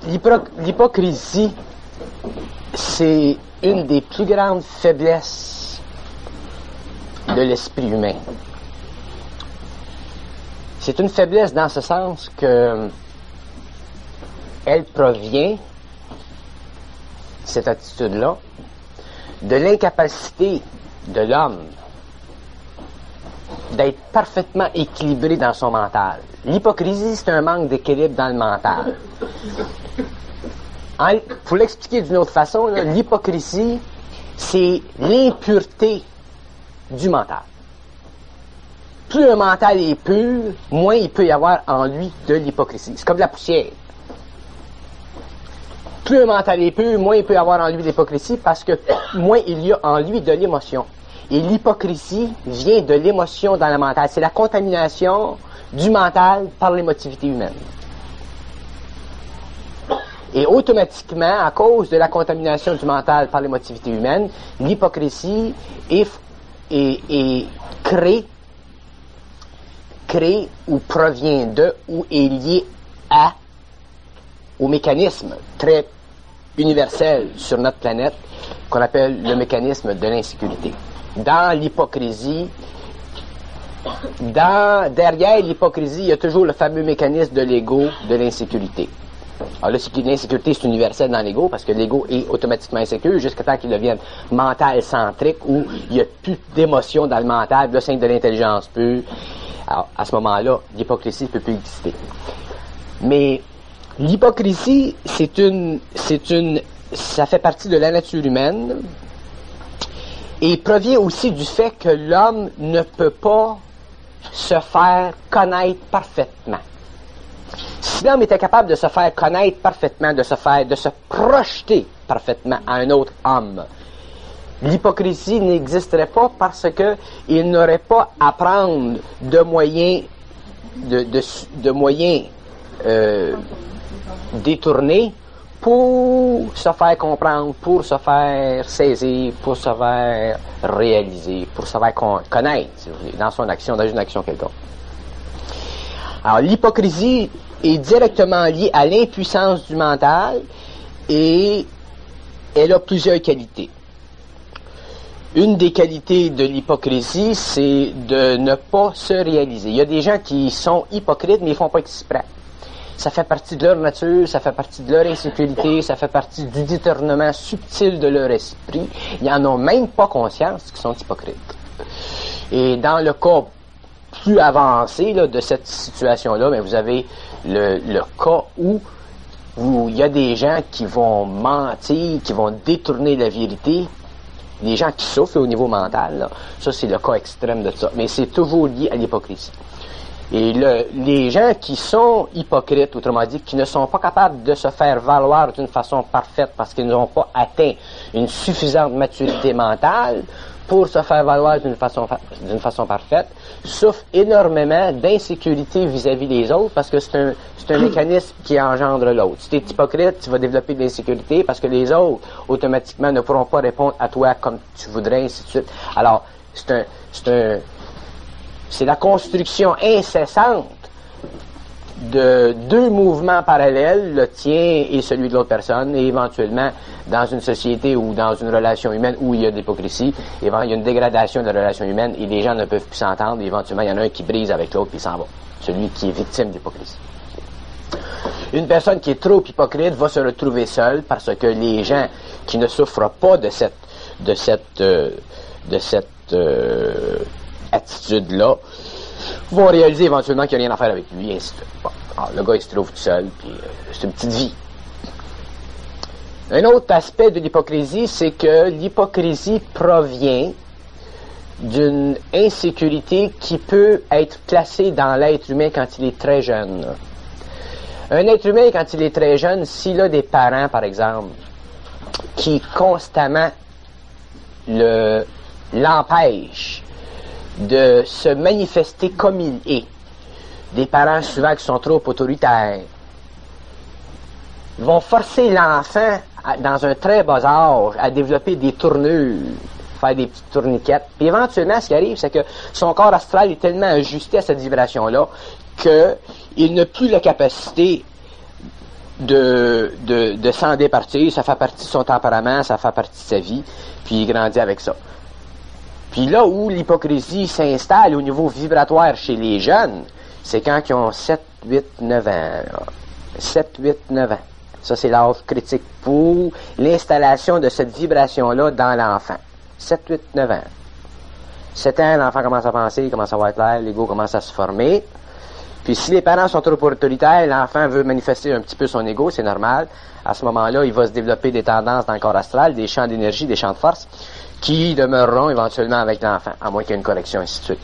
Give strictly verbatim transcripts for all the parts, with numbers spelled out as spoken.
l'hypocrisie, c'est une des plus grandes faiblesses de l'esprit humain. C'est une faiblesse dans ce sens que elle provient, cette attitude-là, de l'incapacité de l'homme d'être parfaitement équilibré dans son mental. L'hypocrisie, c'est un manque d'équilibre dans le mental. En, pour l'expliquer d'une autre façon, là, l'hypocrisie, c'est l'impureté du mental. Plus un mental est pur, moins il peut y avoir en lui de l'hypocrisie. C'est comme de la poussière. Plus un mental est pur, moins il peut y avoir en lui de l'hypocrisie parce que moins il y a en lui de l'émotion. Et l'hypocrisie vient de l'émotion dans le mental. C'est la contamination du mental par l'émotivité humaine. Et automatiquement, à cause de la contamination du mental par l'émotivité humaine, l'hypocrisie est, est, est créée, créée ou provient de ou est liée à au mécanisme très universel sur notre planète qu'on appelle le mécanisme de l'insécurité. Dans l'hypocrisie, dans, derrière l'hypocrisie, il y a toujours le fameux mécanisme de l'ego, de l'insécurité. Alors là, l'insécurité, c'est universel dans l'ego, parce que l'ego est automatiquement insécure jusqu'à temps qu'il devienne mental-centrique, où il n'y a plus d'émotion dans le mental, là, c'est de l'intelligence pure. Alors, à ce moment-là, l'hypocrisie ne peut plus exister. Mais l'hypocrisie, c'est une, c'est une, ça fait partie de la nature humaine, et provient aussi du fait que l'homme ne peut pas se faire connaître parfaitement. Si l'homme était capable de se faire connaître parfaitement, de se faire, de se projeter parfaitement à un autre homme, l'hypocrisie n'existerait pas parce que il n'aurait pas à prendre de moyens, de, de, de moyens euh, détournés pour se faire comprendre, pour se faire saisir, pour se faire réaliser, pour se faire connaître, si vous voulez, dans son action, dans une action quelconque. Alors, l'hypocrisie est directement liée à l'impuissance du mental et elle a plusieurs qualités. Une des qualités de l'hypocrisie, c'est de ne pas se réaliser. Il y a des gens qui sont hypocrites, mais ils ne font pas exprès. Ça fait partie de leur nature, ça fait partie de leur insécurité, ça fait partie du détournement subtil de leur esprit. Ils n'en ont même pas conscience qu'ils sont hypocrites. Et dans le cas plus avancé là, de cette situation-là, bien, vous avez le, le cas où, où il y a des gens qui vont mentir, qui vont détourner la vérité, des gens qui souffrent là, au niveau mental. Là. Ça, c'est le cas extrême de ça. Mais c'est toujours lié à l'hypocrisie. Et le, les gens qui sont hypocrites, autrement dit, qui ne sont pas capables de se faire valoir d'une façon parfaite parce qu'ils n'ont pas atteint une suffisante maturité mentale pour se faire valoir d'une façon, d'une façon parfaite, souffrent énormément d'insécurité vis-à-vis des autres parce que c'est un, c'est un mécanisme qui engendre l'autre. Si tu es hypocrite, tu vas développer de l'insécurité parce que les autres, automatiquement, ne pourront pas répondre à toi comme tu voudrais, ainsi de suite. Alors, c'est un, c'est un, c'est la construction incessante de deux mouvements parallèles, le tien et celui de l'autre personne, et éventuellement, dans une société ou dans une relation humaine où il y a de l'hypocrisie, il y a une dégradation de la relation humaine et les gens ne peuvent plus s'entendre, et éventuellement, il y en a un qui brise avec l'autre puis il s'en va. Celui qui est victime d'hypocrisie. Une personne qui est trop hypocrite va se retrouver seule parce que les gens qui ne souffrent pas de cette, de cette, euh, de cette, euh, attitude-là vont réaliser éventuellement qu'il n'y a rien à faire avec lui, et ainsi de suite. Bon, alors, le gars, il se trouve tout seul, puis euh, c'est une petite vie. Un autre aspect de l'hypocrisie, c'est que l'hypocrisie provient d'une insécurité qui peut être placée dans l'être humain quand il est très jeune. Un être humain, quand il est très jeune, s'il a des parents, par exemple, qui constamment le, l'empêchent de se manifester comme il est. Des parents souvent qui sont trop autoritaires vont forcer l'enfant à, dans un très bas âge à développer des tournures, faire des petites tourniquettes. Puis éventuellement, ce qui arrive, c'est que son corps astral est tellement ajusté à cette vibration-là qu'il n'a plus la capacité de, de, de s'en départir, ça fait partie de son tempérament, ça fait partie de sa vie, puis il grandit avec ça. Puis là où l'hypocrisie s'installe au niveau vibratoire chez les jeunes, c'est quand ils ont sept, huit, neuf ans. sept, huit, neuf ans. Ça, c'est l'âge critique pour l'installation de cette vibration-là dans l'enfant. sept, huit, neuf ans. sept ans, l'enfant commence à penser, il commence à avoir clair, l'ego commence à se former. Puis si les parents sont trop autoritaires, l'enfant veut manifester un petit peu son ego, c'est normal. À ce moment-là, il va se développer des tendances dans le corps astral, des champs d'énergie, des champs de force, qui demeureront éventuellement avec l'enfant, à moins qu'il y ait une correction, ainsi de suite.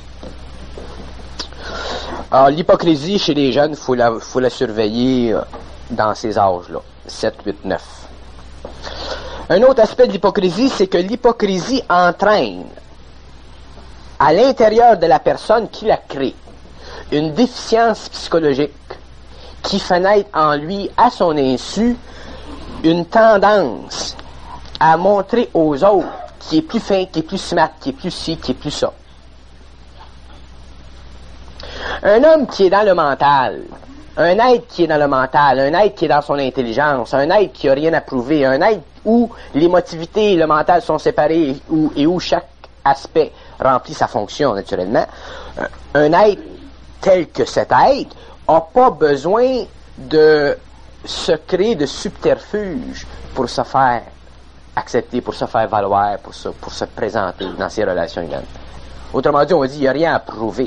Alors, l'hypocrisie chez les jeunes, il faut la, faut la surveiller dans ces âges-là, sept, huit, neuf. Un autre aspect de l'hypocrisie, c'est que l'hypocrisie entraîne à l'intérieur de la personne qui la crée une déficience psychologique qui fait naître en lui, à son insu, une tendance à montrer aux autres qui est plus fin, qui est plus smart, qui est plus ci, qui est plus ça. Un homme qui est dans le mental, un être qui est dans le mental, un être qui est dans son intelligence, un être qui n'a rien à prouver, un être où l'émotivité et le mental sont séparés et où, et où chaque aspect remplit sa fonction naturellement, un être tel que cet être n'a pas besoin de se créer de subterfuges pour se faire accepter, pour se faire valoir, pour se, pour se présenter dans ses relations humaines. Autrement dit, on dit, il n'y a rien à prouver.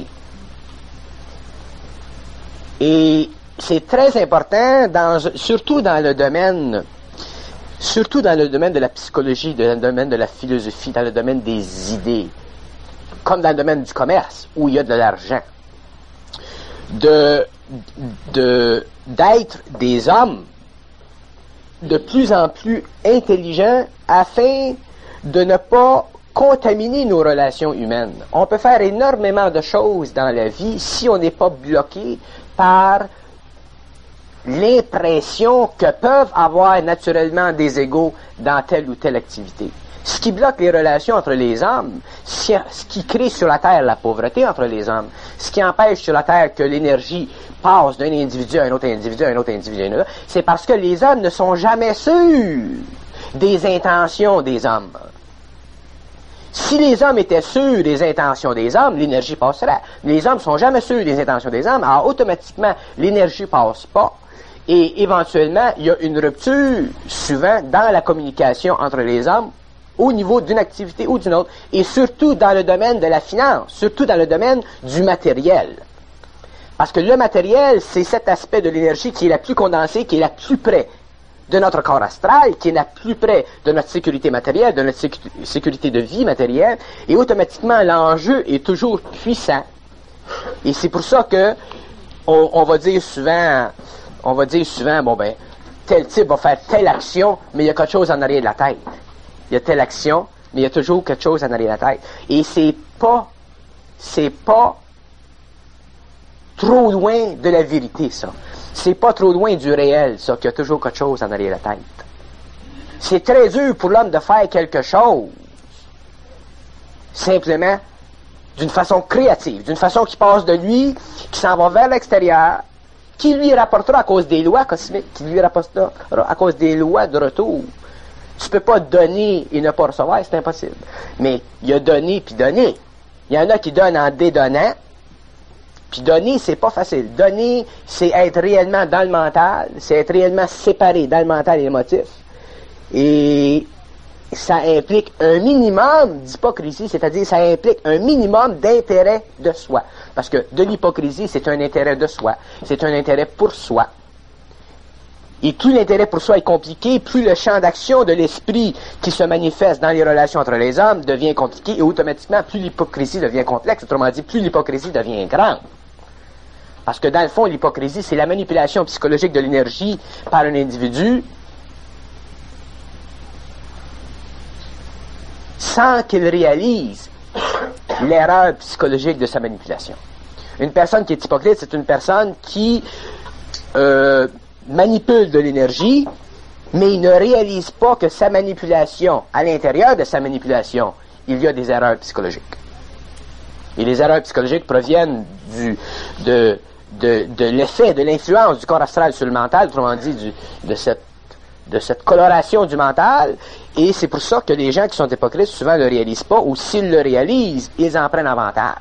Et c'est très important, dans, surtout dans le domaine, surtout dans le domaine de la psychologie, dans le domaine de la philosophie, dans le domaine des idées, comme dans le domaine du commerce, où il y a de l'argent, de, de, d'être des hommes de plus en plus intelligents afin de ne pas contaminer nos relations humaines. On peut faire énormément de choses dans la vie si on n'est pas bloqué par l'impression que peuvent avoir naturellement des égos dans telle ou telle activité. Ce qui bloque les relations entre les hommes, ce qui crée sur la Terre la pauvreté entre les hommes, ce qui empêche sur la Terre que l'énergie passe d'un individu à un autre individu, à un autre individu, à un autre, c'est parce que les hommes ne sont jamais sûrs des intentions des hommes. Si les hommes étaient sûrs des intentions des hommes, l'énergie passerait. Les hommes ne sont jamais sûrs des intentions des hommes, alors automatiquement, l'énergie ne passe pas. Et éventuellement, il y a une rupture, souvent, dans la communication entre les hommes, au niveau d'une activité ou d'une autre, et surtout dans le domaine de la finance, surtout dans le domaine du matériel. Parce que le matériel, c'est cet aspect de l'énergie qui est la plus condensée, qui est la plus près de notre corps astral, qui est la plus près de notre sécurité matérielle, de notre sécu- sécurité de vie matérielle, et automatiquement, l'enjeu est toujours puissant. Et c'est pour ça que on, on va dire souvent, on va dire souvent, bon ben, tel type va faire telle action, mais il y a quelque chose en arrière de la tête. Il y a telle action, mais il y a toujours quelque chose en arrière de la tête. Et c'est pas, c'est pas trop loin de la vérité, ça. C'est pas trop loin du réel, ça, qu'il y a toujours quelque chose en arrière de la tête. C'est très dur pour l'homme de faire quelque chose, simplement, d'une façon créative, d'une façon qui passe de lui, qui s'en va vers l'extérieur, qui lui rapportera à cause des lois cosmiques, qui lui rapportera à cause des lois de retour. Tu peux pas donner et ne pas recevoir, c'est impossible. Mais il y a donner puis donner. Il y en a qui donnent en dédonnant, puis donner, c'est pas facile. Donner, c'est être réellement dans le mental, c'est être réellement séparé dans le mental et l'émotif. Et ça implique un minimum d'hypocrisie, c'est-à-dire ça implique un minimum d'intérêt de soi. Parce que de l'hypocrisie, c'est un intérêt de soi, c'est un intérêt pour soi. Et plus l'intérêt pour soi est compliqué, plus le champ d'action de l'esprit qui se manifeste dans les relations entre les hommes devient compliqué et automatiquement, plus l'hypocrisie devient complexe. Autrement dit, plus l'hypocrisie devient grande. Parce que dans le fond, l'hypocrisie, c'est la manipulation psychologique de l'énergie par un individu sans qu'il réalise l'erreur psychologique de sa manipulation. Une personne qui est hypocrite, c'est une personne qui euh, manipule de l'énergie, mais il ne réalise pas que sa manipulation, à l'intérieur de sa manipulation, il y a des erreurs psychologiques. Et les erreurs psychologiques proviennent du, de, de, de l'effet, de l'influence du corps astral sur le mental, autrement dit, du, de cette de cette coloration du mental, et c'est pour ça que les gens qui sont hypocrites souvent ne le réalisent pas, ou s'ils le réalisent, ils en prennent avantage.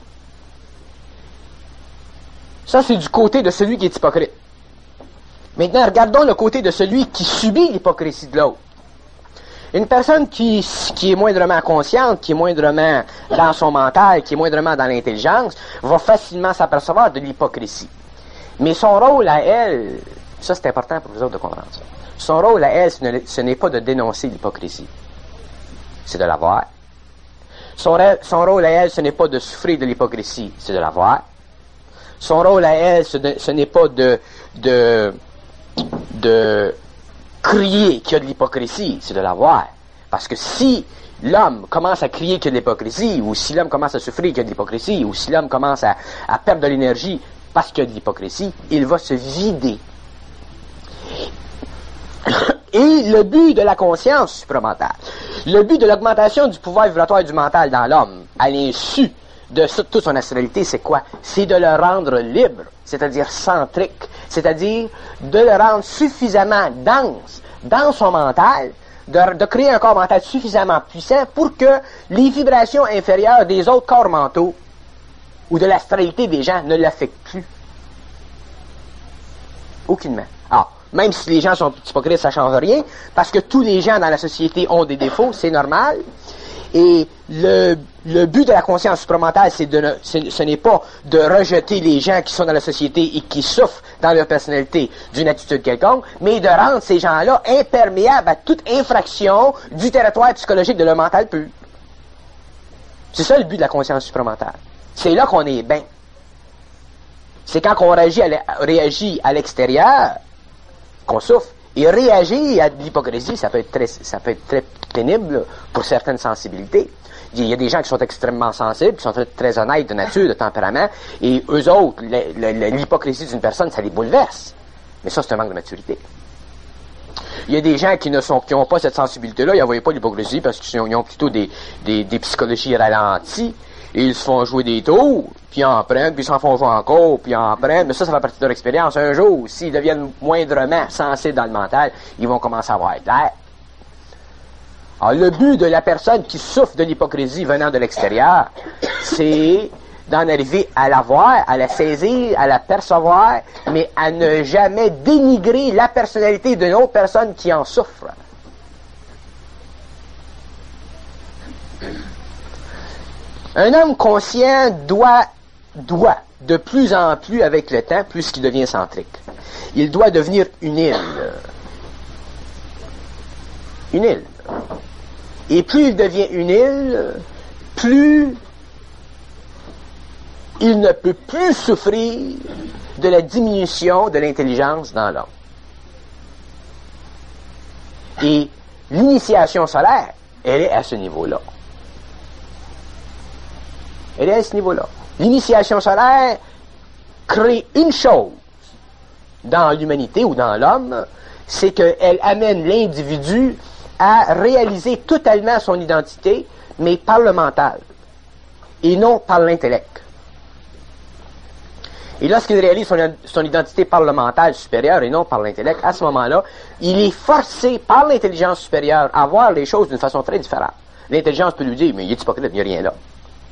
Ça, c'est du côté de celui qui est hypocrite. Maintenant, regardons le côté de celui qui subit l'hypocrisie de l'autre. Une personne qui, qui est moindrement consciente, qui est moindrement dans son mental, qui est moindrement dans l'intelligence, va facilement s'apercevoir de l'hypocrisie. Mais son rôle à elle, ça c'est important pour vous autres de comprendre ça, son rôle à elle, ce n'est pas de dénoncer l'hypocrisie, c'est de la voir. Son, son rôle à elle, ce n'est pas de souffrir de l'hypocrisie, c'est de la voir. Son rôle à elle, ce, ce n'est pas de, de, de crier qu'il y a de l'hypocrisie, c'est de la voir. Parce que si l'homme commence à crier qu'il y a de l'hypocrisie, ou si l'homme commence à souffrir qu'il y a de l'hypocrisie, ou si l'homme commence à, à perdre de l'énergie parce qu'il y a de l'hypocrisie, il va se vider. Et le but de la conscience supramentale, le but de l'augmentation du pouvoir vibratoire du mental dans l'homme, à l'insu de toute son astralité, c'est quoi? C'est de le rendre libre, c'est-à-dire centrique, c'est-à-dire de le rendre suffisamment dense dans son mental, de, de créer un corps mental suffisamment puissant pour que les vibrations inférieures des autres corps mentaux ou de l'astralité des gens ne l'affectent plus. Aucunement. Alors, même si les gens sont hypocrites, ça ne change rien, parce que tous les gens dans la société ont des défauts, c'est normal. Et le, le but de la conscience supramentale, c'est de ne, c'est, ce n'est pas de rejeter les gens qui sont dans la société et qui souffrent dans leur personnalité d'une attitude quelconque, mais de rendre ces gens-là imperméables à toute infraction du territoire psychologique de leur mental pur. C'est ça le but de la conscience supramentale. C'est là qu'on est bien. C'est quand on réagit à, réagit à l'extérieur qu'on souffre. Et réagir à de l'hypocrisie, ça peut être très, ça peut être très pénible pour certaines sensibilités. Il y a des gens qui sont extrêmement sensibles, qui sont très, très honnêtes de nature, de tempérament, et eux autres, l'hypocrisie d'une personne, ça les bouleverse. Mais ça, c'est un manque de maturité. Il y a des gens qui ne sont, qui n'ont pas cette sensibilité-là, ils n'en voient pas l'hypocrisie parce qu'ils ont, ils ont plutôt des, des, des psychologies ralenties, et ils se font jouer des tours, puis ils en prennent, puis ils s'en font jouer encore, puis ils en prennent, mais ça, ça fait partie de leur expérience. Un jour, s'ils deviennent moindrement sensibles dans le mental, ils vont commencer à avoir l'air. Alors, le but de la personne qui souffre de l'hypocrisie venant de l'extérieur, c'est d'en arriver à la voir, à la saisir, à la percevoir, mais à ne jamais dénigrer la personnalité d'une autre personne qui en souffre. Un homme conscient doit, doit, de plus en plus avec le temps, plus qu'il devient centrique. Il doit devenir une île. Une île. Et plus il devient une île, plus il ne peut plus souffrir de la diminution de l'intelligence dans l'homme. Et l'initiation solaire, elle est à ce niveau-là. Elle est à ce niveau-là. L'initiation solaire crée une chose dans l'humanité ou dans l'homme, c'est qu'elle amène l'individu à réaliser totalement son identité, mais par le mental, et non par l'intellect. Et lorsqu'il réalise son, son identité par le mental supérieur et non par l'intellect, à ce moment-là, il est forcé par l'intelligence supérieure à voir les choses d'une façon très différente. L'intelligence peut lui dire, mais il est hypocrite, il n'y a rien là.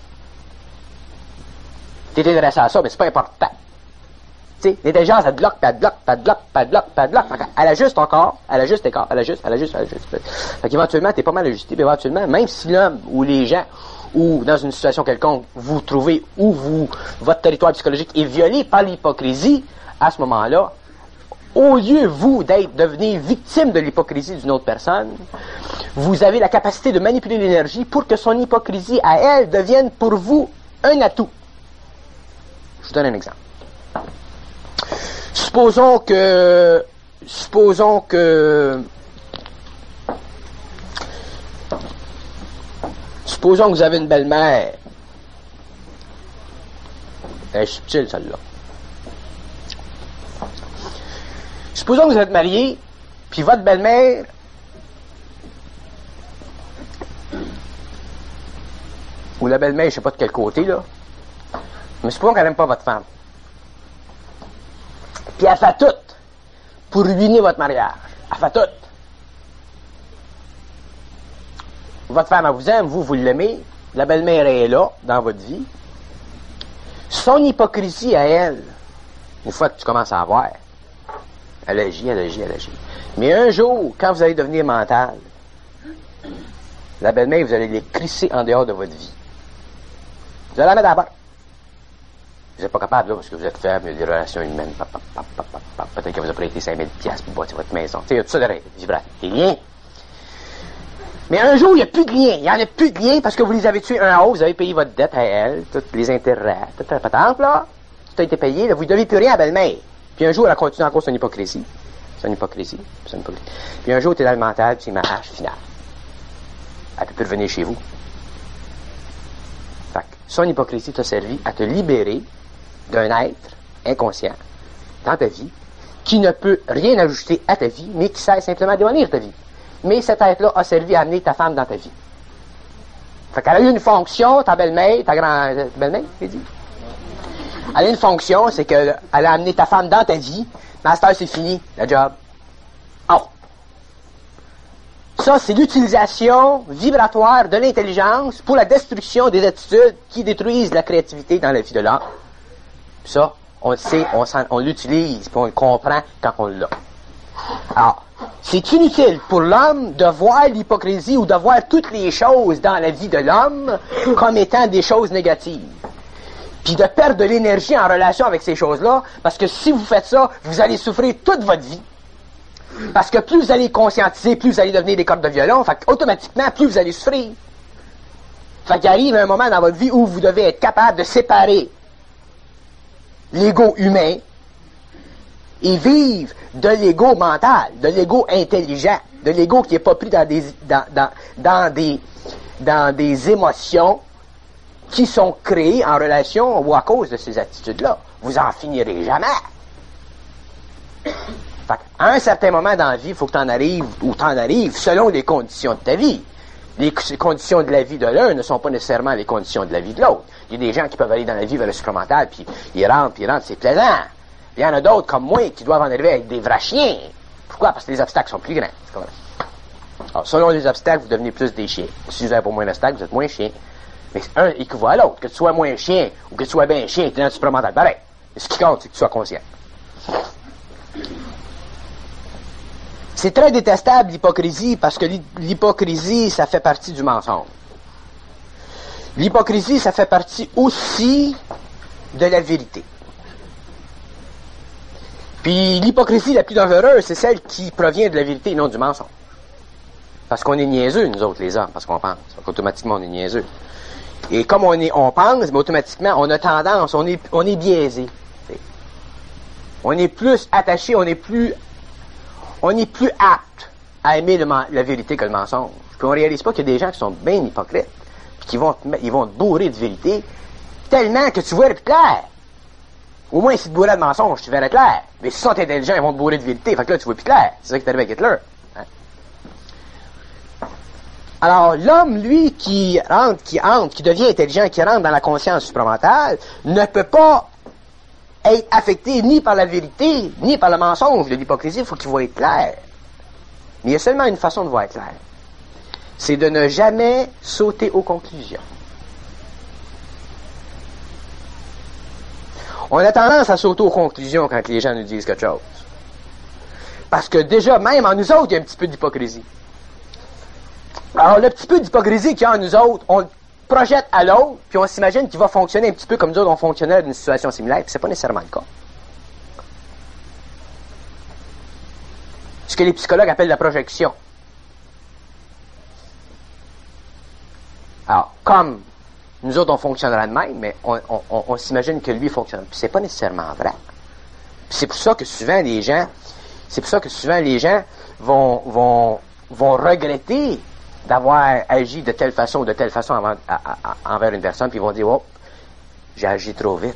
T'es intéressé à ça, mais c'est pas important. Tu sais, l'intelligence, elle bloque, puis elle bloque, puis elle bloque, puis elle bloque, puis elle bloque. Elle ajuste ton corps, elle ajuste tes corps, elle ajuste, elle ajuste, elle ajuste. Fait qu'éventuellement, t'es pas mal ajusté, puis éventuellement, même si l'homme ou les gens, ou dans une situation quelconque, vous trouvez, ou vous, votre territoire psychologique est violé par l'hypocrisie, à ce moment-là, au lieu, vous, d'être, devenir victime de l'hypocrisie d'une autre personne, vous avez la capacité de manipuler l'énergie pour que son hypocrisie, à elle, devienne pour vous un atout. Je vous donne un exemple. Supposons que, supposons que, supposons que vous avez une belle-mère. Elle est subtile, celle-là. Supposons que vous êtes marié, puis votre belle-mère, ou la belle-mère, je sais pas de quel côté, là, mais supposons qu'elle n'aime pas votre femme. Puis elle fait tout pour ruiner votre mariage. Elle fait tout. Votre femme, elle vous aime, vous, vous l'aimez. La belle-mère est là, dans votre vie. Son hypocrisie à elle, une fois que tu commences à avoir, elle agit, elle agit, elle agit. Mais un jour, quand vous allez devenir mental, la belle-mère, vous allez les crisser en dehors de votre vie. Vous allez la mettre à la porte. Vous n'êtes pas capable, là, parce que vous êtes faible, il y a des relations humaines. Pap, pap, pap, pap, pap. Peut-être que vous avez prêté cinq mille dollars pour bâtir votre maison. Tu sais, il y a tout ça de vibrant. Des liens. Mais un jour, il n'y a plus de liens. Il n'y en a plus de liens parce que vous les avez tués un à l'autre. Vous avez payé votre dette à elle, tous les intérêts, toute la patente, là. Tout a été payé. Là, vous ne devez plus rien à belle-mère. Puis un jour, elle continue encore son hypocrisie. Son hypocrisie. Son hypocrisie. Puis un jour, tu es dans le mental, puis c'est mariage final. Elle ne peut plus revenir chez vous. Fait que son hypocrisie t'a servi à te libérer d'un être inconscient dans ta vie qui ne peut rien ajouter à ta vie, mais qui sert simplement à démolir ta vie. Mais cet être-là a servi à amener ta femme dans ta vie. Fait qu'elle a eu une fonction, ta belle-mère, ta grand... belle-mère, j'ai dit? Elle a une fonction, c'est qu'elle a amené ta femme dans ta vie, mais à cette heure, c'est fini, le job. Oh! Ça, c'est l'utilisation vibratoire de l'intelligence pour la destruction des attitudes qui détruisent la créativité dans la vie de l'homme. Ça, on le sait, on, on l'utilise, puis on le comprend quand on l'a. Alors, c'est inutile pour l'homme de voir l'hypocrisie ou de voir toutes les choses dans la vie de l'homme comme étant des choses négatives. Puis de perdre de l'énergie en relation avec ces choses-là, parce que si vous faites ça, vous allez souffrir toute votre vie. Parce que plus vous allez conscientiser, plus vous allez devenir des cordes de violon, fait automatiquement, plus vous allez souffrir. Fait qu'il arrive un moment dans votre vie où vous devez être capable de séparer l'ego humain et vivre de l'ego mental, de l'ego intelligent, de l'ego qui n'est pas pris dans des, dans, dans, dans, des, dans des émotions qui sont créées en relation ou à cause de ces attitudes-là. Vous en finirez jamais. Fait à un certain moment dans la vie, il faut que tu en arrives ou tu en arrives selon les conditions de ta vie. Les conditions de la vie de l'un ne sont pas nécessairement les conditions de la vie de l'autre. Il y a des gens qui peuvent aller dans la vie vers le supramental, puis ils rentrent, puis ils rentrent, c'est plaisant. Il y en a d'autres, comme moi, qui doivent en arriver avec des vrais chiens. Pourquoi? Parce que les obstacles sont plus grands. Alors, selon les obstacles, vous devenez plus des chiens. Si vous avez pas moins d'obstacles, vous êtes moins chien. Mais un équivaut à l'autre. Que tu sois moins chien ou que tu sois bien chien, tu es dans le supramental. Pareil. Mais ce qui compte, c'est que tu sois conscient. C'est très détestable, l'hypocrisie, parce que l'hypocrisie, ça fait partie du mensonge. L'hypocrisie, ça fait partie aussi de la vérité. Puis l'hypocrisie la plus dangereuse, c'est celle qui provient de la vérité et non du mensonge. Parce qu'on est niaiseux, nous autres, les hommes, parce qu'on pense. Donc, automatiquement, on est niaiseux. Et comme on est, on pense, mais automatiquement, on a tendance, on est, on est biaisé. T'sais. On est plus attaché, on est plus, on est plus apte à aimer le, la vérité que le mensonge. Puis on réalise pas qu'il y a des gens qui sont bien hypocrites, puis qui vont te, ils vont te bourrer de vérité, tellement que tu vois le plus clair. Au moins, si tu te bourrais de mensonges, tu verrais clair. Mais si ils sont intelligents, ils vont te bourrer de vérité. Fait que là, tu vois plus clair. C'est ça qui est arrivé avec Hitler. Hein? Alors, l'homme, lui, qui rentre, qui entre, qui devient intelligent, qui rentre dans la conscience supramentale, ne peut pas être affecté ni par la vérité, ni par le mensonge de l'hypocrisie. Il faut qu'il voie clair. Mais il y a seulement une façon de voir clair. C'est de ne jamais sauter aux conclusions. On a tendance à sauter aux conclusions quand les gens nous disent quelque chose. Parce que déjà, même en nous autres, il y a un petit peu d'hypocrisie. Alors, le petit peu d'hypocrisie qu'il y a en nous autres, on le projette à l'autre, puis on s'imagine qu'il va fonctionner un petit peu comme nous autres, on fonctionnait dans une situation similaire, puis c'est pas nécessairement le cas. Ce que les psychologues appellent la projection. Alors, comme nous autres, on fonctionnera de même, mais on, on, on, on s'imagine que lui fonctionne. Puis c'est pas nécessairement vrai. Puis c'est pour ça que souvent les gens, c'est pour ça que souvent les gens vont, vont, vont regretter d'avoir agi de telle façon ou de telle façon avant, à, à, envers une personne, puis ils vont dire, oh, j'ai agi trop vite.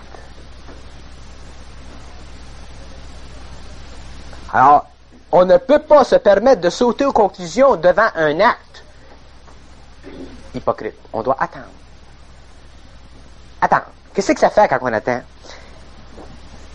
Alors, on ne peut pas se permettre de sauter aux conclusions devant un acte hypocrite. On doit attendre. Attends, qu'est-ce que ça fait quand on attend?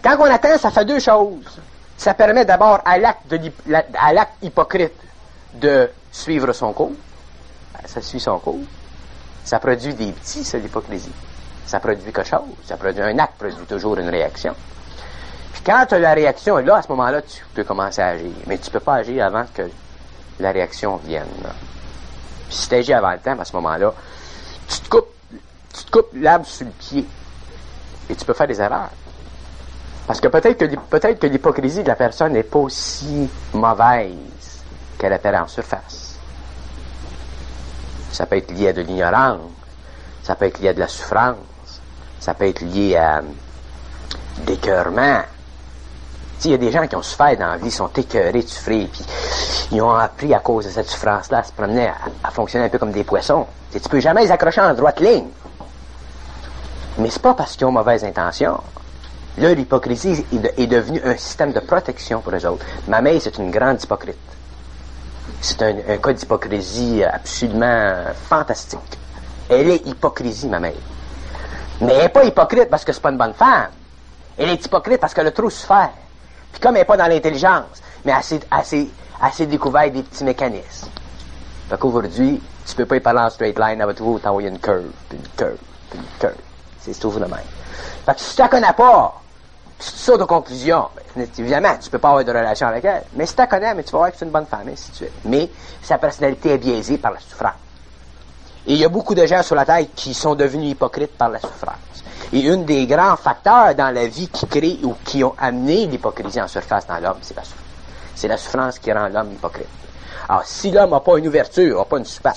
Quand on attend, ça fait deux choses. Ça permet d'abord à l'acte, de, à l'acte hypocrite de suivre son cours. Ça suit son cours. Ça produit des petits, ça, l'hypocrisie. Ça produit quelque chose. Ça produit un acte, produit toujours une réaction. Puis quand la réaction est là, à ce moment-là, tu peux commencer à agir. Mais tu ne peux pas agir avant que la réaction vienne. Puis si tu agis avant le temps, à ce moment-là, tu te coupes, tu te coupes l'arbre sur le pied. Et tu peux faire des erreurs. Parce que peut-être que, peut-être que l'hypocrisie de la personne n'est pas aussi mauvaise qu'elle apparaît en surface. Ça peut être lié à de l'ignorance. Ça peut être lié à de la souffrance. Ça peut être lié à d'écœurement. Il y a des gens qui ont souffert dans la vie, sont écœurés de souffrir, puis ils ont appris à cause de cette souffrance-là à se promener, à, à fonctionner un peu comme des poissons. T'sais, tu peux jamais les accrocher en droite ligne. Mais c'est pas parce qu'ils ont mauvaise intention. Là, l'hypocrisie est, de, est devenue un système de protection pour eux autres. Ma mère, c'est une grande hypocrite. C'est un, un cas d'hypocrisie absolument fantastique. Elle est hypocrisie, ma mère. Mais elle n'est pas hypocrite parce que c'est pas une bonne femme. Elle est hypocrite parce qu'elle a trop souffert. Puis comme elle n'est pas dans l'intelligence, mais elle s'est, elle s'est, elle s'est découvert des petits mécanismes. Fait qu'aujourd'hui, tu peux pas y parler en straight line, elle va toujours t'envoyer une curve, puis une curve, puis une curve. C'est toujours le même. Fait que si tu la connais pas, si tu sautes aux conclusions, ben, évidemment, tu peux pas avoir de relation avec elle. Mais si tu la connais, mais tu vas voir que c'est une bonne femme, ainsi de suite. Mais sa personnalité est biaisée par la souffrance. Et il y a beaucoup de gens sur la Terre qui sont devenus hypocrites par la souffrance. Et un des grands facteurs dans la vie qui crée ou qui ont amené l'hypocrisie en surface dans l'homme, c'est la souffrance. C'est la souffrance qui rend l'homme hypocrite. Alors, si l'homme n'a pas une ouverture, n'a pas une soupape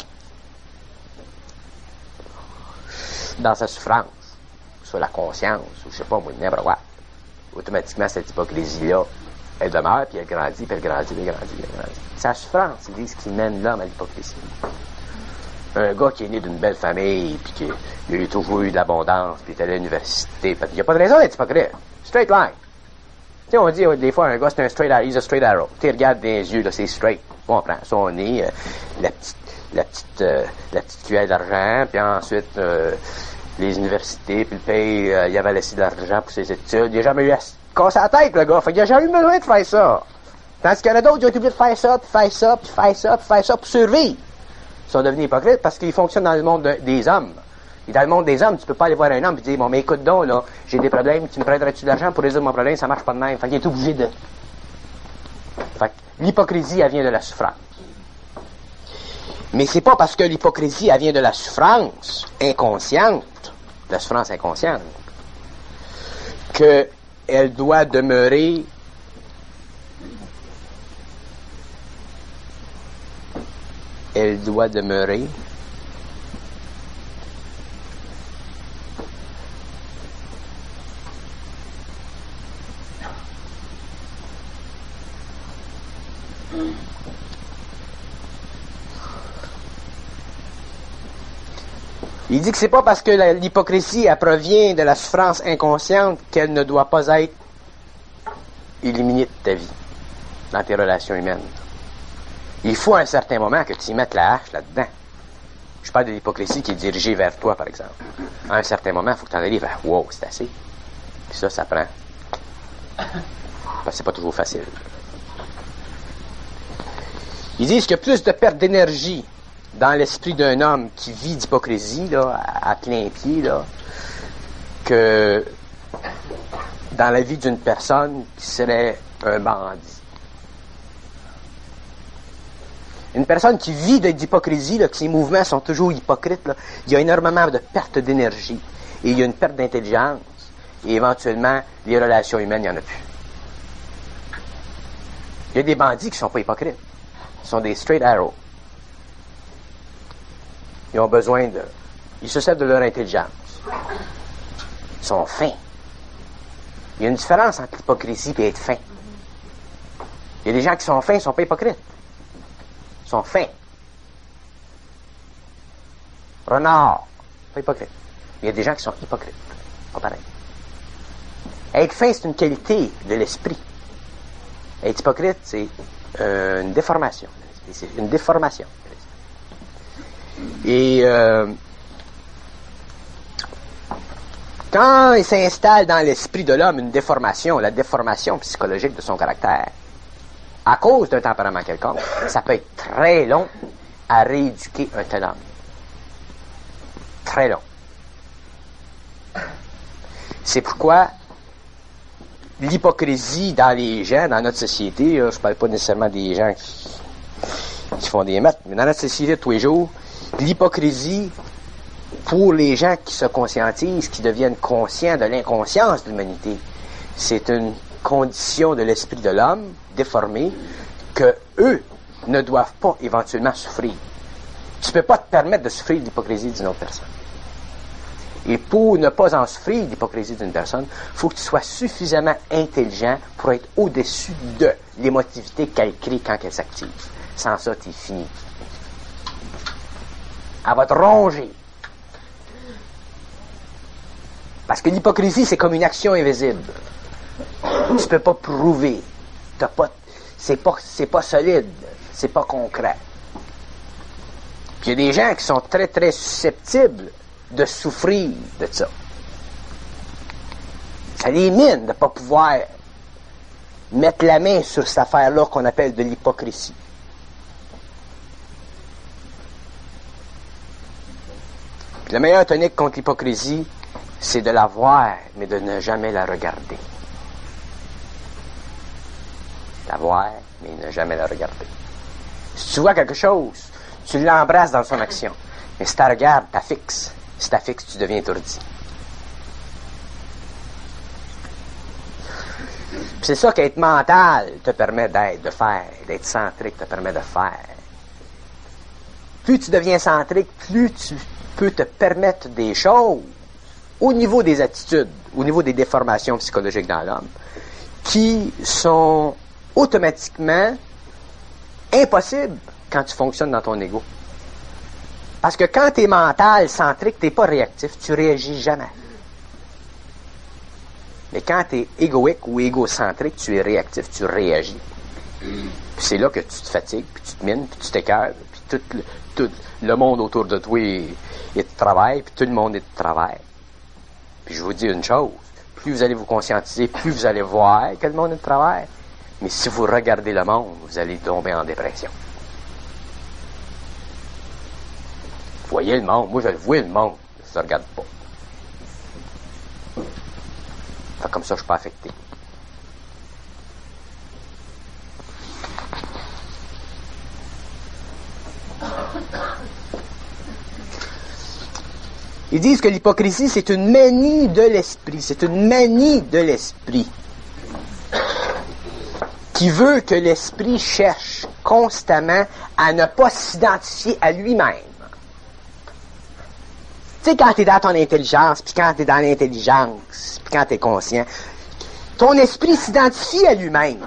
dans sa souffrance, sur la conscience, ou je sais pas, moi, n'importe quoi, automatiquement, cette hypocrisie-là, elle demeure, puis elle grandit, puis elle grandit, puis elle grandit, puis elle grandit. C'est la souffrance, c'est ce qui mène l'homme à l'hypocrisie. Un gars qui est né d'une belle famille, puis qui il a toujours eu de l'abondance, puis il est allé à l'université, il n'y a pas de raison d'être hypocrite. Straight line. Tu sais, on dit des fois, un gars, c'est un straight arrow, he's a straight arrow. Tu regardes dans les yeux, là, c'est straight. On prend son nez, euh, la petite, la petite, euh, la petite cuillère d'argent, puis ensuite, euh, les universités, puis le pays, euh, il avait laissé de l'argent pour ses études. Il n'a jamais eu à se casser la tête, le gars. Fait qu'il n'a jamais eu besoin de faire ça. Tandis qu'il y en a d'autres qui ont été obligés de faire ça, puis faire ça, puis faire ça, puis faire ça pour survivre. Ils sont devenus hypocrites parce qu'ils fonctionnent dans le monde de, des hommes. Et dans le monde des hommes, tu peux pas aller voir un homme et dire, bon, mais écoute donc, là, j'ai des problèmes, tu me prêterais-tu de l'argent pour résoudre mon problème, ça marche pas de même. Fait qu'il est obligé de... Fait que l'hypocrisie, elle vient de la souffrance. Mais c'est pas parce que l'hypocrisie, elle vient de la souffrance inconsciente, la souffrance inconsciente, qu'elle doit demeurer elle doit demeurer il dit que c'est pas parce que la, l'hypocrisie elle provient de la souffrance inconsciente qu'elle ne doit pas être éliminée de ta vie, dans tes relations humaines. Il faut à un certain moment que tu y mettes la hache là-dedans. Je parle de l'hypocrisie qui est dirigée vers toi, par exemple. À un certain moment, il faut que tu en arrives à « wow, c'est assez ». Puis ça, ça prend. Parce que c'est pas toujours facile. Ils disent qu'il y a plus de perte d'énergie dans l'esprit d'un homme qui vit d'hypocrisie, là, à, à plein pied, là, que dans la vie d'une personne qui serait un bandit. Une personne qui vit d'hypocrisie, là, que ses mouvements sont toujours hypocrites, là, il y a énormément de perte d'énergie. Et il y a une perte d'intelligence. Et éventuellement, les relations humaines, il n'y en a plus. Il y a des bandits qui ne sont pas hypocrites. Ils sont des straight arrows. Ils ont besoin de... Ils se servent de leur intelligence. Ils sont fins. Il y a une différence entre l'hypocrisie et être fin. Il y a des gens qui sont fins, ils ne sont pas hypocrites. Ils sont fins. Renard, pas hypocrite. Il y a des gens qui sont hypocrites. Pas pareil. Être fin, c'est une qualité de l'esprit. Être hypocrite, c'est euh, une déformation. C'est une déformation. Et euh, Quand il s'installe dans l'esprit de l'homme une déformation, la déformation psychologique de son caractère, à cause d'un tempérament quelconque, ça peut être très long à rééduquer un tel homme. Très long. C'est pourquoi l'hypocrisie dans les gens, dans notre société, là, je parle pas nécessairement des gens qui, qui font des maths, mais dans notre société de tous les jours, l'hypocrisie, pour les gens qui se conscientisent, qui deviennent conscients de l'inconscience de l'humanité, c'est une condition de l'esprit de l'homme déformé que eux ne doivent pas éventuellement souffrir. Tu ne peux pas te permettre de souffrir de l'hypocrisie d'une autre personne. Et pour ne pas en souffrir de l'hypocrisie d'une personne, il faut que tu sois suffisamment intelligent pour être au-dessus de l'émotivité qu'elle crée quand elle s'active. Sans ça, tu es fini. Elle va te ronger. Parce que l'hypocrisie, c'est comme une action invisible. Tu ne peux pas prouver. T'as pas, c'est pas, c'est pas solide. C'est pas concret. Puis il y a des gens qui sont très, très susceptibles de souffrir de ça. Ça les mine de ne pas pouvoir mettre la main sur cette affaire-là qu'on appelle de l'hypocrisie. Puis la meilleure tonique contre l'hypocrisie, c'est de la voir, mais de ne jamais la regarder. La voir, mais ne jamais la regarder. Si tu vois quelque chose, tu l'embrasses dans son action. Mais si tu la regardes, tu la fixes. Si tu la fixes, tu deviens étourdi. C'est ça qu'être mental te permet d'être, de faire, d'être centrique te permet de faire. Plus tu deviens centrique, plus tu peux te permettre des choses au niveau des attitudes, au niveau des déformations psychologiques dans l'homme, qui sont automatiquement impossibles quand tu fonctionnes dans ton ego. Parce que quand tu es mental, centrique, tu n'es pas réactif, tu réagis jamais. Mais quand tu es égoïque ou égocentrique, tu es réactif, tu réagis. Puis c'est là que tu te fatigues, puis tu te mines, puis tu t'écœures, puis tout le, tout le monde autour de toi est, est de travail, puis tout le monde est de travail. Puis je vous dis une chose, plus vous allez vous conscientiser, plus vous allez voir que le monde est de travail. Mais si vous regardez le monde, vous allez tomber en dépression. Vous voyez le monde, moi je le vois le monde, je ne regarde pas. Fait comme ça, je ne suis pas affecté. Ils disent que l'hypocrisie, c'est une manie de l'esprit. C'est une manie de l'esprit qui veut que l'esprit cherche constamment à ne pas s'identifier à lui-même. Tu sais, quand tu es dans ton intelligence, puis quand tu es dans l'intelligence, puis quand tu es conscient, ton esprit s'identifie à lui-même.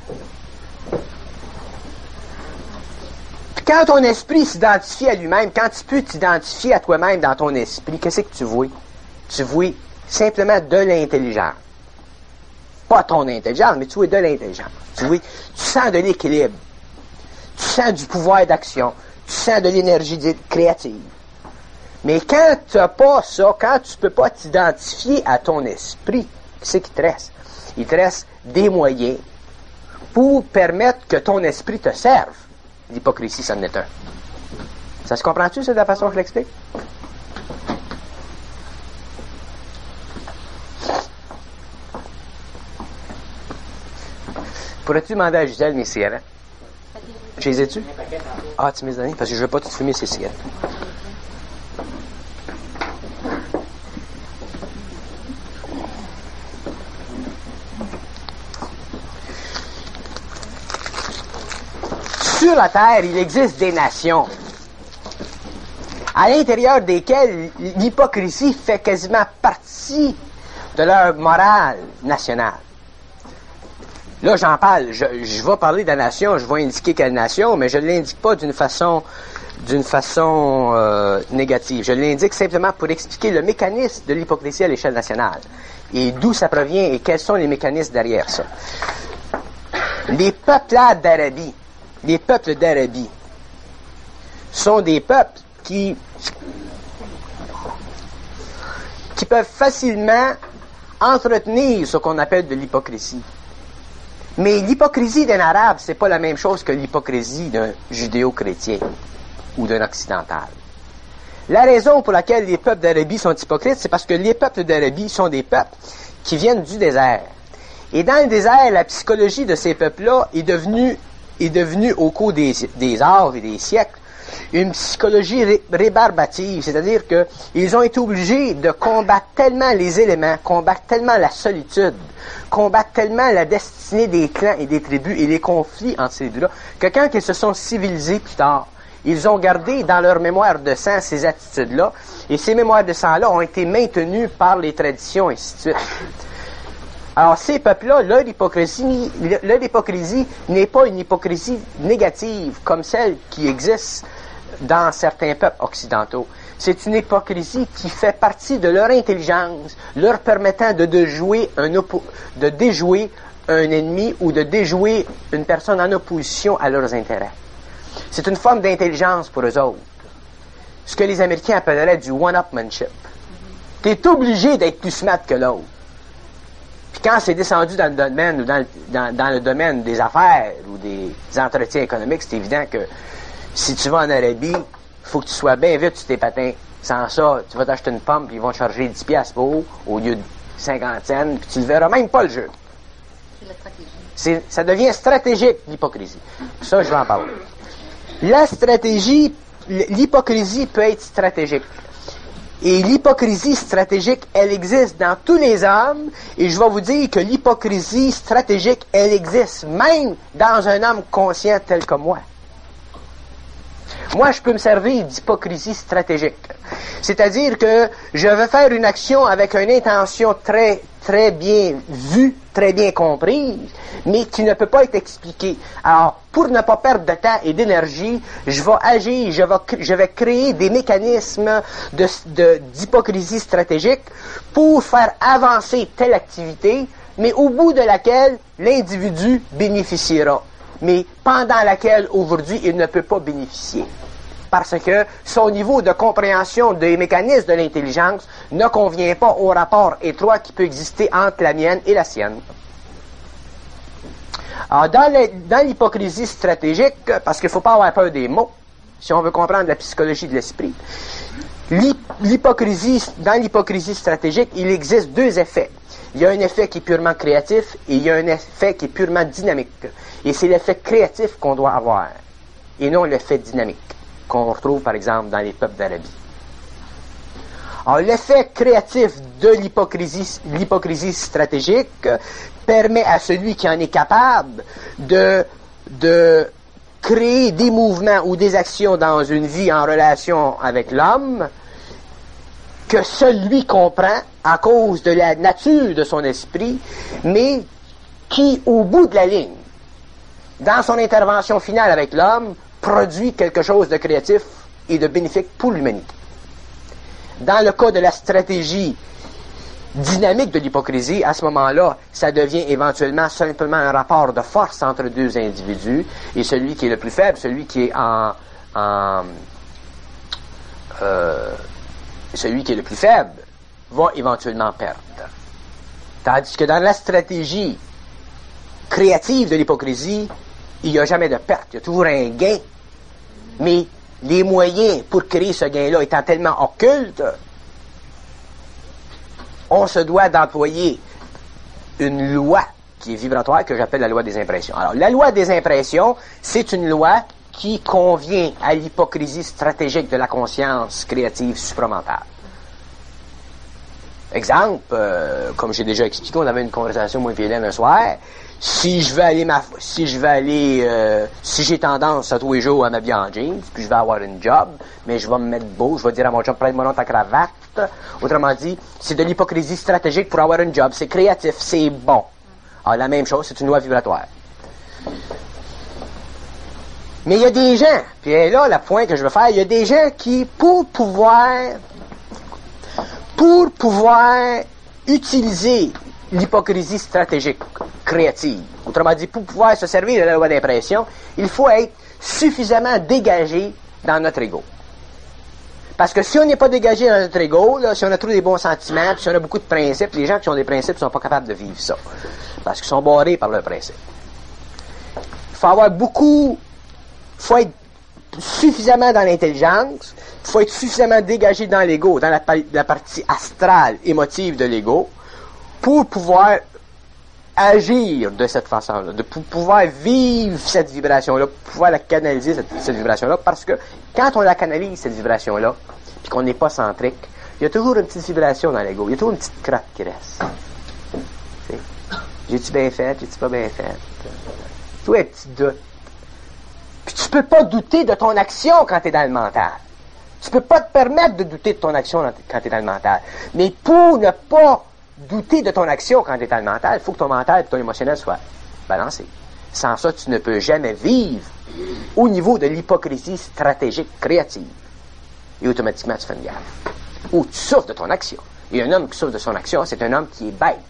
Puis quand ton esprit s'identifie à lui-même, quand tu peux t'identifier à toi-même dans ton esprit, qu'est-ce que tu vois? Tu vois simplement de l'intelligence. Pas ton intelligence, mais tu vois de l'intelligence. Tu vois, tu sens de l'équilibre. Tu sens du pouvoir d'action. Tu sens de l'énergie créative. Mais quand tu n'as pas ça, quand tu ne peux pas t'identifier à ton esprit, qu'est-ce qui te reste? Il te reste des moyens pour permettre que ton esprit te serve. L'hypocrisie, ça en est un. Ça se comprend-tu, c'est de la façon que je l'explique? Pourrais-tu demander à Gisèle mes cigarettes? Je les ai-tu? Ah, tu me les donnes? Parce que je ne veux pas te fumer ces cigarettes. Sur la Terre, il existe des nations à l'intérieur desquelles l'hypocrisie fait quasiment partie de leur morale nationale. Là, j'en parle, je, je vais parler de la nation, je vais indiquer quelle nation, mais je ne l'indique pas d'une façon, d'une façon euh, négative. Je l'indique simplement pour expliquer le mécanisme de l'hypocrisie à l'échelle nationale et d'où ça provient et quels sont les mécanismes derrière ça. Les peuplades d'Arabie, les peuples d'Arabie sont des peuples qui qui peuvent facilement entretenir ce qu'on appelle de l'hypocrisie. Mais l'hypocrisie d'un arabe, c'est pas la même chose que l'hypocrisie d'un judéo-chrétien ou d'un occidental. La raison pour laquelle les peuples d'Arabie sont hypocrites, c'est parce que les peuples d'Arabie sont des peuples qui viennent du désert. Et dans le désert, la psychologie de ces peuples-là est devenue, est devenue au cours des, des âges et des siècles, une psychologie ré, rébarbative, c'est-à-dire qu'ils ont été obligés de combattre tellement les éléments, combattre tellement la solitude, combattre tellement la destinée des clans et des tribus et les conflits entre ces deux-là, que quand ils se sont civilisés plus tard, ils ont gardé dans leur mémoire de sang ces attitudes-là, et ces mémoires de sang-là ont été maintenues par les traditions, et ainsi de suite. Alors, ces peuples-là, leur hypocrisie, leur hypocrisie n'est pas une hypocrisie négative comme celle qui existe dans certains peuples occidentaux. C'est une hypocrisie qui fait partie de leur intelligence, leur permettant de, de, jouer un oppo- de déjouer un ennemi ou de déjouer une personne en opposition à leurs intérêts. C'est une forme d'intelligence pour eux autres. Ce que les Américains appelleraient du one-upmanship. Tu es obligé d'être plus smart que l'autre. Puis quand c'est descendu dans le domaine ou dans, dans, dans le domaine des affaires ou des entretiens économiques, c'est évident que si tu vas en Arabie, il faut que tu sois bien vite sur tes patins. Sans ça, tu vas t'acheter une pomme, puis ils vont te charger dix piastres pour au lieu de cinquante cents, puis tu ne verras même pas le jeu. C'est la stratégie. C'est, ça devient stratégique, l'hypocrisie. Ça, je vais en parler. La stratégie, l'hypocrisie peut être stratégique. Et l'hypocrisie stratégique, elle existe dans tous les hommes, et je vais vous dire que l'hypocrisie stratégique, elle existe même dans un homme conscient tel que moi. Moi, je peux me servir d'hypocrisie stratégique. C'est-à-dire que je vais faire une action avec une intention très, très bien vue, très bien comprise, mais qui ne peut pas être expliquée. Alors, pour ne pas perdre de temps et d'énergie, je vais agir, je vais, je vais créer des mécanismes de, de, d'hypocrisie stratégique pour faire avancer telle activité, mais au bout de laquelle l'individu bénéficiera, mais pendant laquelle aujourd'hui il ne peut pas bénéficier. Parce que son niveau de compréhension des mécanismes de l'intelligence ne convient pas au rapport étroit qui peut exister entre la mienne et la sienne. Alors, dans, les, dans l'hypocrisie stratégique, parce qu'il ne faut pas avoir peur des mots, si on veut comprendre la psychologie de l'esprit, l'hypocrisie, dans l'hypocrisie stratégique, il existe deux effets. Il y a un effet qui est purement créatif et il y a un effet qui est purement dynamique. Et c'est l'effet créatif qu'on doit avoir, et non l'effet dynamique, qu'on retrouve par exemple dans les peuples d'Arabie. Alors, l'effet créatif de l'hypocrisie, l'hypocrisie stratégique permet à celui qui en est capable de, de créer des mouvements ou des actions dans une vie en relation avec l'homme que seul lui comprend à cause de la nature de son esprit, mais qui, au bout de la ligne, dans son intervention finale avec l'homme, produit quelque chose de créatif et de bénéfique pour l'humanité. Dans le cas de la stratégie dynamique de l'hypocrisie, à ce moment-là, ça devient éventuellement simplement un rapport de force entre deux individus, et celui qui est le plus faible, celui qui est en... en euh, celui qui est le plus faible va éventuellement perdre. Tandis que dans la stratégie créative de l'hypocrisie, il n'y a jamais de perte, il y a toujours un gain, mais les moyens pour créer ce gain-là étant tellement occultes, on se doit d'employer une loi qui est vibratoire, que j'appelle la loi des impressions. Alors, la loi des impressions, c'est une loi qui convient à l'hypocrisie stratégique de la conscience créative supramentale. Exemple, euh, comme j'ai déjà expliqué, on avait une conversation, moi et Hélène, un soir. Si je vais aller, ma, si je vais aller, euh, si j'ai tendance à tous les jours à m'habiller en jeans, puis je vais avoir une job, mais je vais me mettre beau, je vais dire à mon job, prête-moi ta cravate. Autrement dit, c'est de l'hypocrisie stratégique pour avoir une job. C'est créatif, c'est bon. Alors, la même chose, c'est une loi vibratoire. Mais il y a des gens, puis là, le point que je veux faire, il y a des gens qui, pour pouvoir, pour pouvoir utiliser l'hypocrisie stratégique créative, autrement dit, pour pouvoir se servir de la loi d'impression, il faut être suffisamment dégagé dans notre ego. Parce que si on n'est pas dégagé dans notre ego, là, si on a trop des bons sentiments, puis si on a beaucoup de principes, les gens qui ont des principes ne sont pas capables de vivre ça. Parce qu'ils sont barrés par leurs principes. Il faut avoir beaucoup... Il faut être suffisamment dans l'intelligence, il faut être suffisamment dégagé dans l'ego, dans la, la partie astrale, émotive de l'ego, pour pouvoir agir de cette façon-là, de pour pouvoir vivre cette vibration-là, pour pouvoir la canaliser, cette, cette vibration-là, parce que quand on la canalise, cette vibration-là, puis qu'on n'est pas centrique, il y a toujours une petite vibration dans l'ego, il y a toujours une petite crotte qui reste. T'sais? J'ai-tu bien fait, j'ai-tu pas bien fait? Toujours un petit doute. Puis tu peux pas douter de ton action quand tu es dans le mental. Tu peux pas te permettre de douter de ton action quand tu es dans le mental. Mais pour ne pas douter de ton action quand tu es dans le mental, il faut que ton mental et ton émotionnel soient balancés. Sans ça, tu ne peux jamais vivre au niveau de l'hypocrisie stratégique créative. Et automatiquement, tu fais une guerre. Ou tu souffres de ton action. Et un homme qui souffre de son action, c'est un homme qui est bête.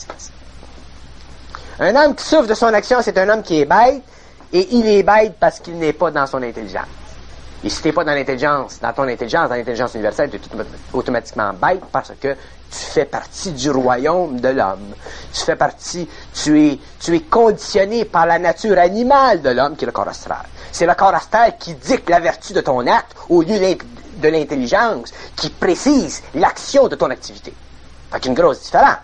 Un homme qui souffre de son action, c'est un homme qui est bête, et il est bête parce qu'il n'est pas dans son intelligence. Et si tu n'es pas dans l'intelligence, dans ton intelligence, dans l'intelligence universelle, tu es automatiquement bête parce que tu fais partie du royaume de l'homme. Tu fais partie, tu es, tu es conditionné par la nature animale de l'homme qui est le corps astral. C'est le corps astral qui dicte la vertu de ton acte au lieu de l'intelligence qui précise l'action de ton activité. Fait qu'il y a une grosse différence.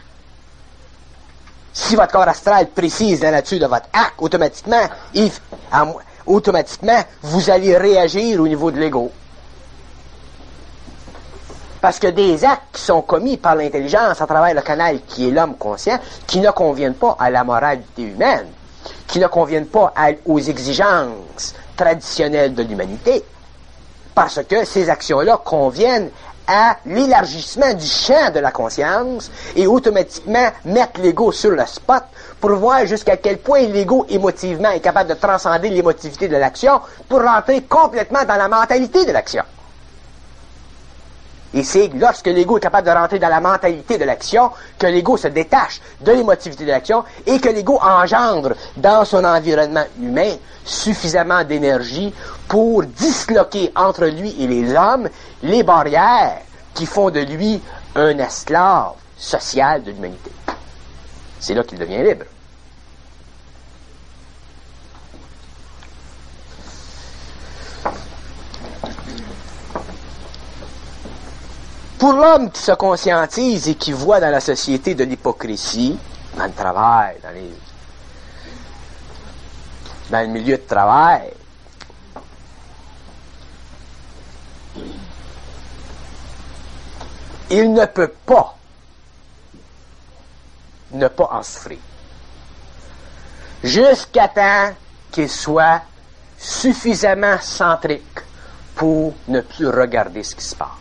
Si votre corps astral précise la nature de votre acte, automatiquement, il, automatiquement, vous allez réagir au niveau de l'ego. Parce que des actes qui sont commis par l'intelligence à travers le canal qui est l'homme conscient, qui ne conviennent pas à la moralité humaine, qui ne conviennent pas à, aux exigences traditionnelles de l'humanité, parce que ces actions-là conviennent à l'élargissement du champ de la conscience et automatiquement mettre l'ego sur le spot pour voir jusqu'à quel point l'ego émotivement est capable de transcender l'émotivité de l'action pour rentrer complètement dans la mentalité de l'action. Et c'est lorsque l'ego est capable de rentrer dans la mentalité de l'action que l'ego se détache de l'émotivité de l'action et que l'ego engendre dans son environnement humain suffisamment d'énergie pour disloquer entre lui et les hommes les barrières qui font de lui un esclave social de l'humanité. C'est là qu'il devient libre. Pour l'homme qui se conscientise et qui voit dans la société de l'hypocrisie, dans le travail, dans, les, dans le milieu de travail, il ne peut pas ne pas en souffrir. Jusqu'à temps qu'il soit suffisamment centrique pour ne plus regarder ce qui se passe.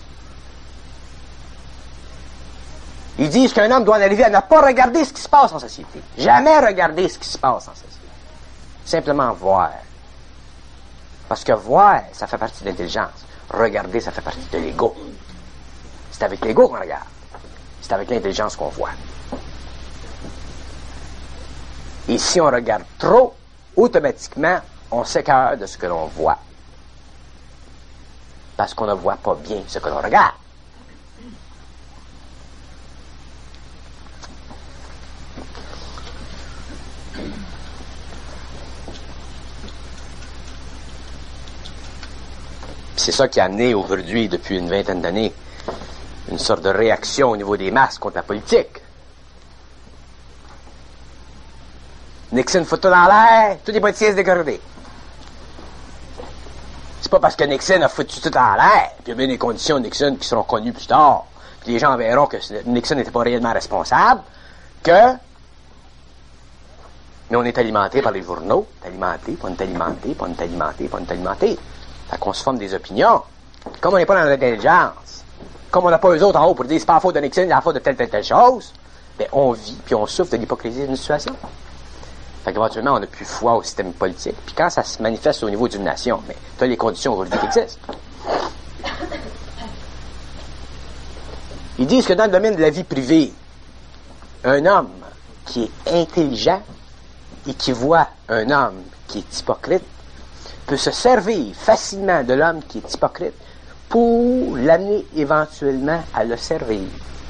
Ils disent qu'un homme doit en arriver à ne pas regarder ce qui se passe en société. Jamais regarder ce qui se passe en société. Simplement voir. Parce que voir, ça fait partie de l'intelligence. Regarder, ça fait partie de l'ego. C'est avec l'ego qu'on regarde. C'est avec l'intelligence qu'on voit. Et si on regarde trop, automatiquement, on s'écarte de ce que l'on voit. Parce qu'on ne voit pas bien ce que l'on regarde. C'est ça qui a amené aujourd'hui, depuis une vingtaine d'années, une sorte de réaction au niveau des masses contre la politique. Nixon fout tout dans l'air, tous les politiciens se dégradent. C'est pas parce que Nixon a foutu tout dans l'air, puis il y a bien des conditions de Nixon qui seront connues plus tard, puis les gens verront que Nixon n'était pas réellement responsable, que... Mais on est alimenté par les journaux, on est alimenté, puis on est alimenté, puis on est alimenté, puis on est alimenté. Fait qu'on se forme des opinions. Comme on n'est pas dans l'intelligence, comme on n'a pas eux autres en haut pour dire c'est pas la faute de Nixon, c'est la faute de telle, telle, telle chose, ben on vit, puis on souffre de l'hypocrisie d'une situation. Fait qu'éventuellement, on n'a plus foi au système politique. Puis quand ça se manifeste au niveau d'une nation, mais tu as les conditions aujourd'hui qui existent. Ils disent que dans le domaine de la vie privée, un homme qui est intelligent et qui voit un homme qui est hypocrite peut se servir facilement de l'homme qui est hypocrite pour l'amener éventuellement à le servir.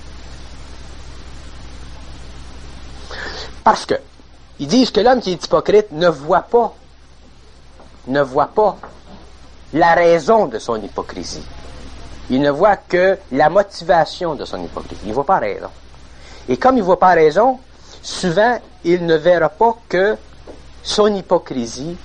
Parce que, ils disent que l'homme qui est hypocrite ne voit pas, ne voit pas la raison de son hypocrisie. Il ne voit que la motivation de son hypocrisie. Il ne voit pas raison. Et comme il ne voit pas raison, souvent, il ne verra pas que son hypocrisie,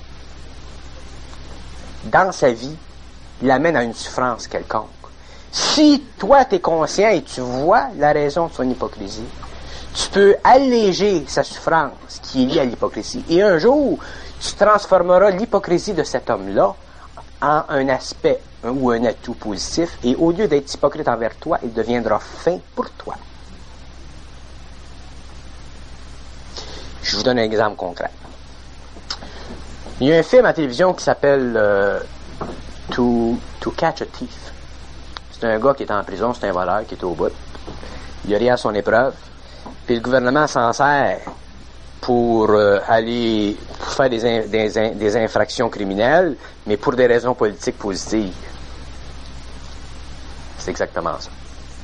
dans sa vie, l'amène à une souffrance quelconque. Si toi, tu es conscient et tu vois la raison de son hypocrisie, tu peux alléger sa souffrance qui est liée à l'hypocrisie. Et un jour, tu transformeras l'hypocrisie de cet homme-là en un aspect ou un atout positif. Et au lieu d'être hypocrite envers toi, il deviendra fin pour toi. Je vous donne un exemple concret. Il y a un film à télévision qui s'appelle euh, to, to Catch a Thief. C'est un gars qui est en prison, c'est un voleur qui est au bout. Il a rien à son épreuve. Puis le gouvernement s'en sert pour euh, aller pour faire des, in, des, in, des infractions criminelles, mais pour des raisons politiques positives. C'est exactement ça.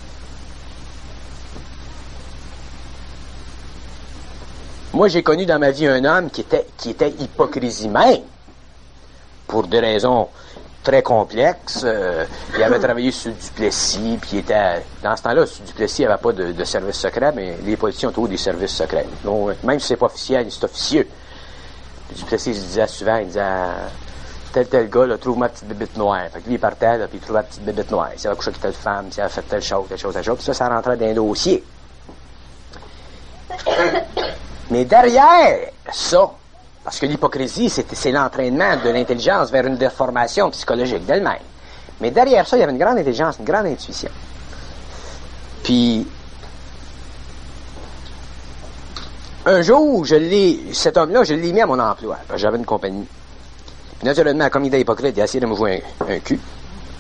Moi, j'ai connu dans ma vie un homme qui était, qui était hypocrisie même, pour des raisons très complexes. Euh, il avait travaillé sur Duplessis, puis il était, dans ce temps-là, sur Duplessis, il n'y avait pas de, de service secret, mais les politiciens ont toujours des services secrets. Donc, même si c'est pas officiel, c'est officieux. Duplessis, il disait souvent, il disait, tel tel gars, là, trouve ma petite bébite noire. Fait que lui, il partait, là, puis il trouvait la petite bébite noire. S'il avait couché avec telle femme, s'il avait fait telle chose, telle chose, telle chose, puis ça, ça rentrait dans un dossier. Mais derrière ça, parce que l'hypocrisie, c'est, c'est l'entraînement de l'intelligence vers une déformation psychologique d'elle-même. Mais derrière ça, il y avait une grande intelligence, une grande intuition. Puis, un jour, je l'ai, cet homme-là, je l'ai mis à mon emploi. J'avais une compagnie. Puis naturellement, comme il était hypocrite, il a essayé de me jouer un, un cul.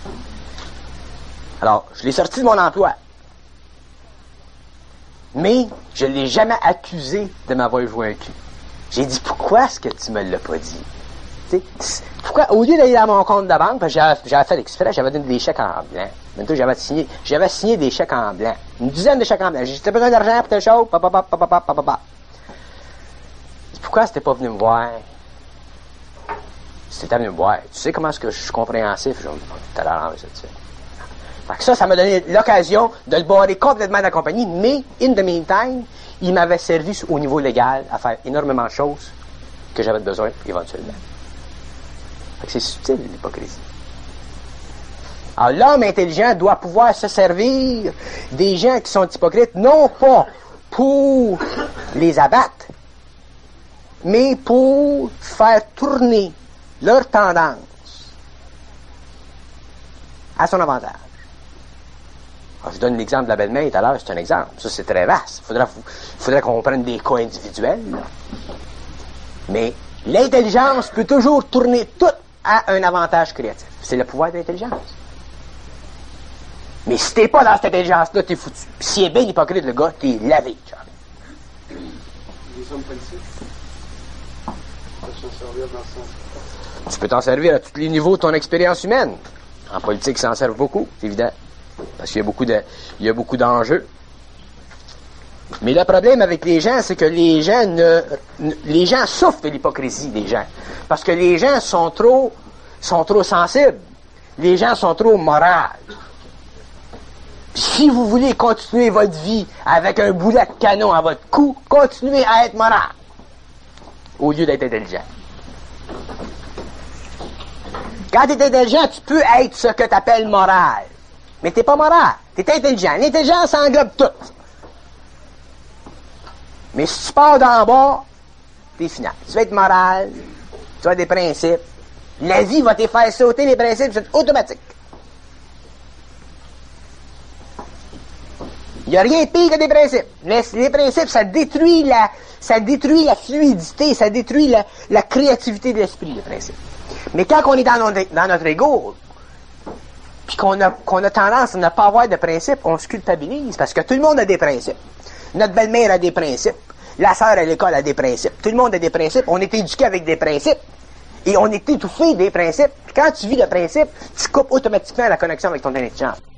Alors, je l'ai sorti de mon emploi. Mais je ne l'ai jamais accusé de m'avoir joué un cul. J'ai dit, pourquoi est-ce que tu me l'as pas dit? T'sais, pourquoi, au lieu d'aller dans mon compte de banque, parce que j'avais, j'avais fait exprès, j'avais donné des chèques en blanc. Maintenant, j'avais signé, j'avais signé des chèques en blanc. Une dizaine de chèques en blanc. J'ai dit, t'as besoin d'argent pour telle chose? Papa, papa, papa, papa, papa. Pourquoi c'était pas venu me voir? Si t'étais venu me voir, tu sais comment est-ce que je suis compréhensif? Je vais t'arranger ça, tu sais. Fait que ça, ça m'a donné l'occasion de le barrer complètement de la compagnie, mais, in the meantime, il m'avait servi au niveau légal à faire énormément de choses que j'avais besoin éventuellement. Fait que c'est subtil, l'hypocrisie. Alors, l'homme intelligent doit pouvoir se servir des gens qui sont hypocrites, non pas pour les abattre, mais pour faire tourner leur tendance à son avantage. Alors, je donne l'exemple de la belle-mère tout à l'heure, c'est un exemple. Ça, c'est très vaste. Il faudrait, faudrait qu'on prenne des cas individuels. Là. Mais l'intelligence peut toujours tourner tout à un avantage créatif. C'est le pouvoir de l'intelligence. Mais si t'es pas dans cette intelligence-là, t'es foutu. Puis s'il est bien hypocrite, le gars, t'es lavé. Genre. Les hommes politiques, s'en servir dans ce sens. Tu peux t'en servir à tous les niveaux de ton expérience humaine. En politique, ils s'en servent beaucoup, c'est évident. Parce qu'il y a beaucoup de, il y a beaucoup d'enjeux. Mais le problème avec les gens, c'est que les gens ne, ne les gens souffrent de l'hypocrisie des gens. Parce que les gens sont trop, sont trop sensibles. Les gens sont trop morales. Si vous voulez continuer votre vie avec un boulet de canon à votre cou, continuez à être moral. Au lieu d'être intelligent. Quand tu es intelligent, tu peux être ce que tu appelles moral. Mais t'es pas moral, t'es intelligent. L'intelligence englobe tout. Mais si tu pars d'en bas, t'es final. Tu vas être moral, tu as des principes. La vie va te faire sauter les principes, c'est automatique. Il n'y a rien de pire que des principes. Les, les principes, ça détruit la, ça détruit la fluidité, ça détruit la, la créativité de l'esprit, les principes. Mais quand on est dans notre, dans notre ego, puis qu'on a, qu'on a tendance à ne pas avoir de principes, on se culpabilise, parce que tout le monde a des principes. Notre belle-mère a des principes. La sœur à l'école a des principes. Tout le monde a des principes. On est éduqué avec des principes. Et on est étouffé des principes. Quand tu vis le principe, tu coupes automatiquement la connexion avec ton intelligence.